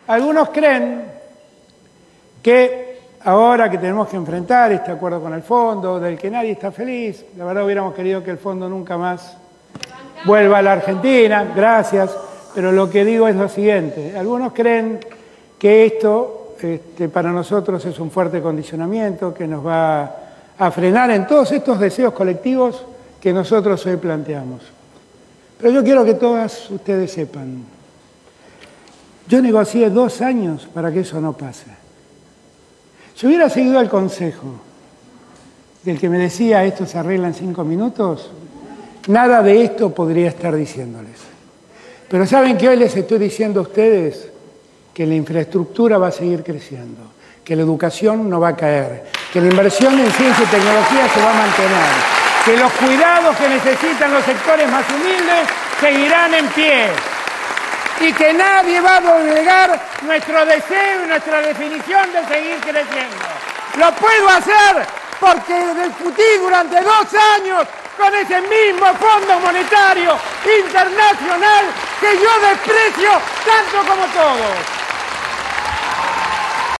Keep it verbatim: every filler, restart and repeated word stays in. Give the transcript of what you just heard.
Algunos creen que ahora que tenemos que enfrentar este acuerdo con el fondo, del que nadie está feliz, la verdad hubiéramos querido que el fondo nunca más vuelva a la Argentina, gracias, pero lo que digo es lo siguiente, algunos creen que esto este, para nosotros es un fuerte condicionamiento que nos va a frenar en todos estos deseos colectivos que nosotros hoy planteamos. Pero yo quiero que todas ustedes sepan, yo negocié dos años para que eso no pase. Si hubiera seguido el consejo del que me decía esto se arregla en cinco minutos, nada de esto podría estar diciéndoles. Pero ¿saben que hoy les estoy diciendo a ustedes? Que la infraestructura va a seguir creciendo, que la educación no va a caer, que la inversión en ciencia y tecnología se va a mantener, que los cuidados que necesitan los sectores más humildes seguirán en pie y que nadie va a doblegar nuestro deseo y nuestra definición de seguir creciendo. Lo puedo hacer porque discutí durante dos años con ese mismo Fondo Monetario Internacional que yo desprecio tanto como todos.